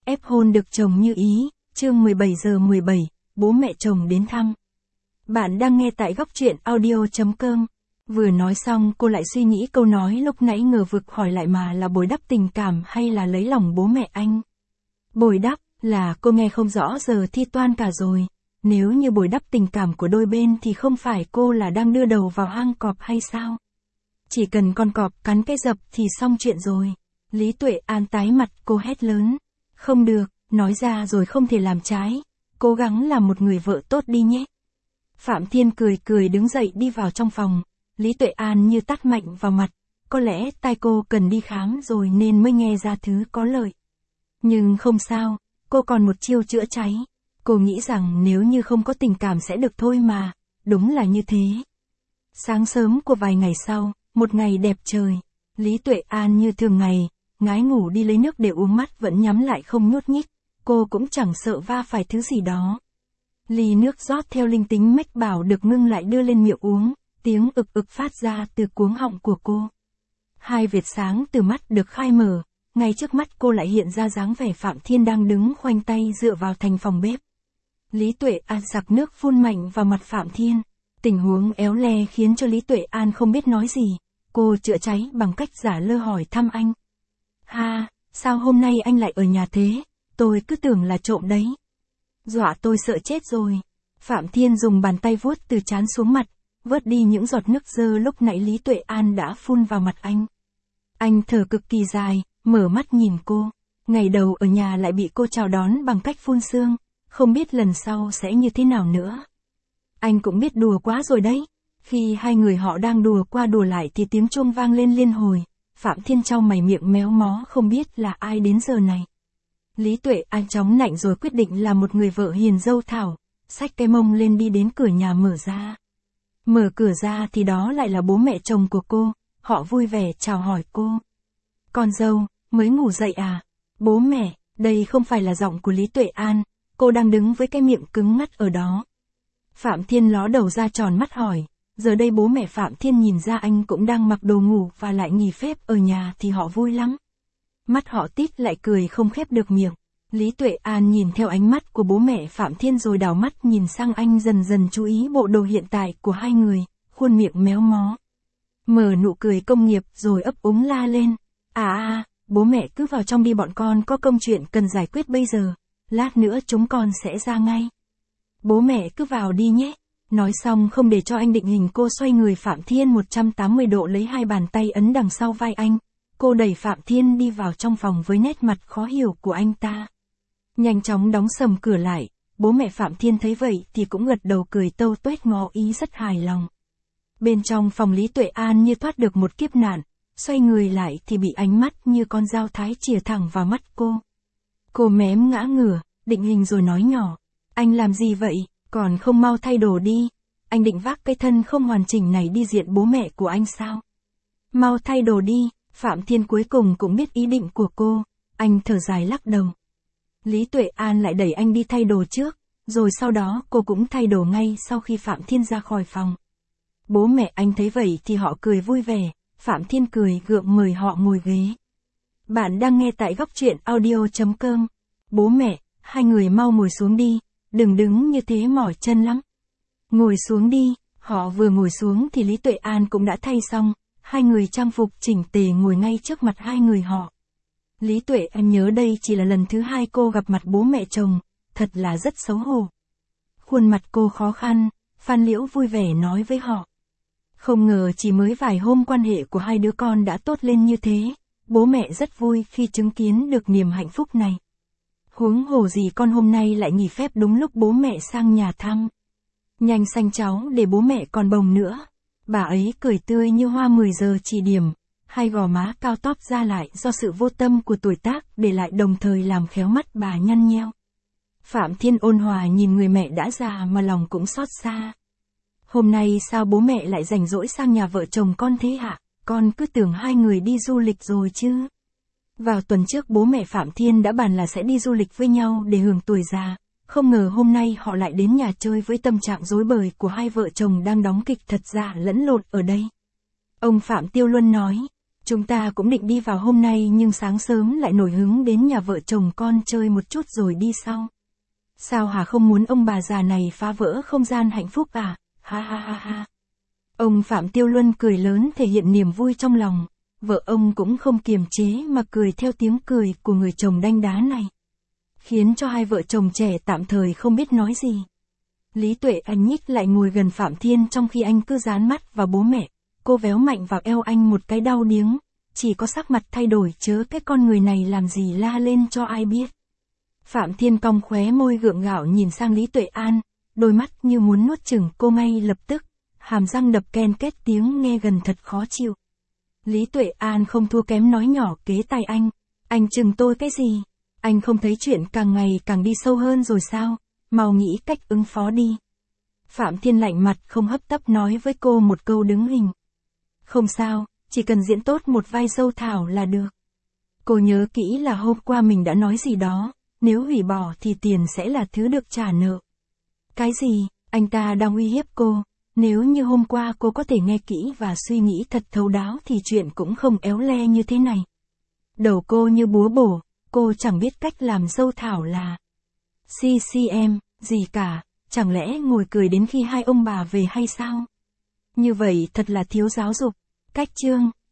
ép hôn được chồng như ý, chương 17:17, bố mẹ chồng đến thăm. Bạn đang nghe tại góc truyện audio.com. Vừa nói xong cô lại suy nghĩ câu nói lúc nãy ngờ vực hỏi lại mà là bồi đắp tình cảm hay là lấy lòng bố mẹ anh. Bồi đắp, là cô nghe không rõ giờ thi toan cả rồi. Nếu như bồi đắp tình cảm của đôi bên thì không phải cô là đang đưa đầu vào hang cọp hay sao? Chỉ cần con cọp cắn cái dập thì xong chuyện rồi. Lý Tuệ An tái mặt, cô hét lớn. Không được, nói ra rồi không thể làm trái. Cố gắng làm một người vợ tốt đi nhé. Phạm Thiên cười cười đứng dậy đi vào trong phòng. Lý Tuệ An như tát mạnh vào mặt. Có lẽ tai cô cần đi khám rồi nên mới nghe ra thứ có lợi. Nhưng không sao, cô còn một chiêu chữa cháy. Cô nghĩ rằng nếu như không có tình cảm sẽ được thôi mà. Đúng là như thế. Sáng sớm của vài ngày sau, một ngày đẹp trời. Lý Tuệ An như thường ngày, ngái ngủ đi lấy nước để uống, mắt vẫn nhắm lại không nhúc nhích. Cô cũng chẳng sợ va phải thứ gì đó. Ly nước rót theo linh tính mách bảo được ngưng lại đưa lên miệng uống, tiếng ực ực phát ra từ cuống họng của cô. Hai vệt sáng từ mắt được khai mở, ngay trước mắt cô lại hiện ra dáng vẻ Phạm Thiên đang đứng khoanh tay dựa vào thành phòng bếp. Lý Tuệ An sặc nước phun mạnh vào mặt Phạm Thiên. Tình huống éo le khiến cho Lý Tuệ An không biết nói gì. Cô chữa cháy bằng cách giả lơ hỏi thăm anh. Ha, sao hôm nay anh lại ở nhà thế? Tôi cứ tưởng là trộm đấy. Dọa tôi sợ chết rồi. Phạm Thiên dùng bàn tay vuốt từ trán xuống mặt, vớt đi những giọt nước dơ lúc nãy Lý Tuệ An đã phun vào mặt anh. Anh thở cực kỳ dài, mở mắt nhìn cô. Ngày đầu ở nhà lại bị cô chào đón bằng cách phun sương, không biết lần sau sẽ như thế nào nữa. Anh cũng biết đùa quá rồi đấy. Khi hai người họ đang đùa qua đùa lại thì tiếng chuông vang lên liên hồi. Phạm Thiên chau mày miệng méo mó không biết là ai đến giờ này. Lý Tuệ An chóng nạnh rồi quyết định là một người vợ hiền dâu thảo, xách cái mông lên đi đến cửa nhà mở ra. Mở cửa ra thì đó lại là bố mẹ chồng của cô, họ vui vẻ chào hỏi cô. Con dâu, mới ngủ dậy à? Bố mẹ, đây không phải là giọng của Lý Tuệ An, cô đang đứng với cái miệng cứng ngắt ở đó. Phạm Thiên ló đầu ra tròn mắt hỏi, giờ đây bố mẹ Phạm Thiên nhìn ra anh cũng đang mặc đồ ngủ và lại nghỉ phép ở nhà thì họ vui lắm. Mắt họ tít lại cười không khép được miệng. Lý Tuệ An nhìn theo ánh mắt của bố mẹ Phạm Thiên rồi đảo mắt nhìn sang anh, dần dần chú ý bộ đồ hiện tại của hai người, khuôn miệng méo mó. Mở nụ cười công nghiệp rồi ấp úng la lên. Bố mẹ cứ vào trong đi, bọn con có công chuyện cần giải quyết bây giờ. Lát nữa chúng con sẽ ra ngay. Bố mẹ cứ vào đi nhé. Nói xong không để cho anh định hình, cô xoay người Phạm Thiên 180 độ lấy hai bàn tay ấn đằng sau vai anh. Cô đẩy Phạm Thiên đi vào trong phòng với nét mặt khó hiểu của anh ta. Nhanh chóng đóng sầm cửa lại, bố mẹ Phạm Thiên thấy vậy thì cũng gật đầu cười tâu tuét ngỏ ý rất hài lòng. Bên trong phòng Lý Tuệ An như thoát được một kiếp nạn, xoay người lại thì bị ánh mắt như con dao thái chìa thẳng vào mắt cô. Cô mém ngã ngửa, định hình rồi nói nhỏ, anh làm gì vậy, còn không mau thay đồ đi, anh định vác cái thân không hoàn chỉnh này đi diện bố mẹ của anh sao? Mau thay đồ đi. Phạm Thiên cuối cùng cũng biết ý định của cô, anh thở dài lắc đầu. Lý Tuệ An lại đẩy anh đi thay đồ trước, rồi sau đó cô cũng thay đồ ngay sau khi Phạm Thiên ra khỏi phòng. Bố mẹ anh thấy vậy thì họ cười vui vẻ, Phạm Thiên cười gượng mời họ ngồi ghế. Bạn đang nghe tại góc truyện audio.com. Bố mẹ, hai người mau ngồi xuống đi, đừng đứng như thế mỏi chân lắm. Ngồi xuống đi, họ vừa ngồi xuống thì Lý Tuệ An cũng đã thay xong. Hai người trang phục chỉnh tề ngồi ngay trước mặt hai người họ. Lý Tuệ An nhớ đây chỉ là lần thứ hai cô gặp mặt bố mẹ chồng, thật là rất xấu hổ. Khuôn mặt cô khó khăn, Phan Liễu vui vẻ nói với họ. Không ngờ chỉ mới vài hôm quan hệ của hai đứa con đã tốt lên như thế, bố mẹ rất vui khi chứng kiến được niềm hạnh phúc này. Huống hồ gì con hôm nay lại nghỉ phép đúng lúc bố mẹ sang nhà thăm. Nhanh sanh cháu để bố mẹ còn bồng nữa. Bà ấy cười tươi như hoa 10 giờ chỉ điểm, hai gò má cao tóp ra lại do sự vô tâm của tuổi tác để lại đồng thời làm khéo mắt bà nhăn nheo. Phạm Thiên ôn hòa nhìn người mẹ đã già mà lòng cũng xót xa. Hôm nay sao bố mẹ lại rảnh rỗi sang nhà vợ chồng con thế hả? Con cứ tưởng hai người đi du lịch rồi chứ. Vào tuần trước bố mẹ Phạm Thiên đã bàn là sẽ đi du lịch với nhau để hưởng tuổi già. Không ngờ hôm nay họ lại đến nhà chơi với tâm trạng rối bời của hai vợ chồng đang đóng kịch thật giả lẫn lộn ở đây. Ông Phạm Tiêu Luân nói, Chúng ta cũng định đi vào hôm nay nhưng sáng sớm lại nổi hứng đến nhà vợ chồng con chơi một chút rồi đi sau. Sao hả, không muốn ông bà già này phá vỡ không gian hạnh phúc à? Ha ha ha ha. Ông Phạm Tiêu Luân cười lớn thể hiện niềm vui trong lòng. Vợ ông cũng không kiềm chế mà cười theo tiếng cười của người chồng đanh đá này. Khiến cho hai vợ chồng trẻ tạm thời không biết nói gì. Lý Tuệ Anh nhích lại ngồi gần Phạm Thiên trong khi anh cứ dán mắt vào bố mẹ. Cô véo mạnh vào eo anh một cái đau điếng. Chỉ có sắc mặt thay đổi chớ cái con người này làm gì la lên cho ai biết. Phạm Thiên cong khóe môi gượng gạo nhìn sang Lý Tuệ An. Đôi mắt như muốn nuốt chửng cô ngay lập tức. Hàm răng đập ken két tiếng nghe gần thật khó chịu. Lý Tuệ An không thua kém nói nhỏ kế tai anh. Anh chừng tôi cái gì? Anh không thấy chuyện càng ngày càng đi sâu hơn rồi sao? Mau nghĩ cách ứng phó đi. Phạm Thiên lạnh mặt không hấp tấp nói với cô một câu đứng hình. Không sao, chỉ cần diễn tốt một vai dâu Thảo là được. Cô nhớ kỹ là hôm qua mình đã nói gì đó, nếu hủy bỏ thì tiền sẽ là thứ được trả nợ. Cái gì? Anh ta đang uy hiếp cô. Nếu như hôm qua cô có thể nghe kỹ và suy nghĩ thật thấu đáo thì chuyện cũng không éo le như thế này. Đầu cô như búa bổ, cô chẳng biết cách làm dâu Thảo là CCM, gì cả, chẳng lẽ ngồi cười đến khi hai ông bà về hay sao? Như vậy thật là thiếu giáo dục. Cách chương